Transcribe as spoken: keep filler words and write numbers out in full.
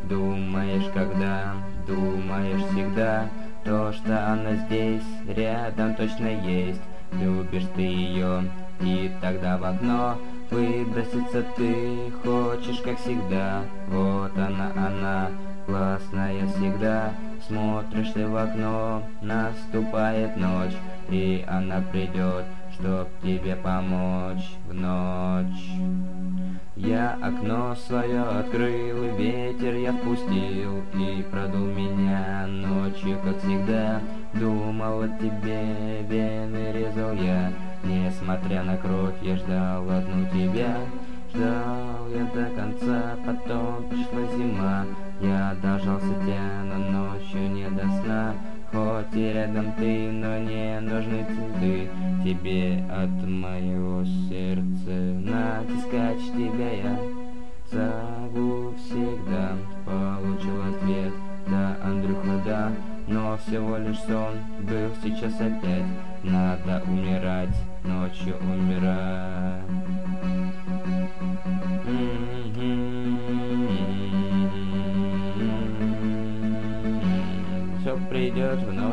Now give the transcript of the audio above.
Думаешь, когда, думаешь всегда, то, что она здесь, рядом точно есть. Любишь ты ее, и тогда в окно выброситься ты хочешь, как всегда. Вот она, она, классная всегда. Смотришь ты в окно, наступает ночь, и она придет, чтоб тебе помочь в ночь. Я окно свое открыл, и ветер я впустил, и продул меня ночью, как всегда. Думал о тебе, вены резал я, несмотря на кровь, я ждал одну тебя. Ждал я до конца, потом пришла зима, я дождался тебя, но ночью не до сна. Хоть и рядом ты, но не нужны цветы тебе от моего сердца. Натискать тебя я зову всегда. Получил ответ: да, Андрюха, да, но всего лишь сон был сейчас опять. Надо умирать, ночью умирать. Все придет в ночь.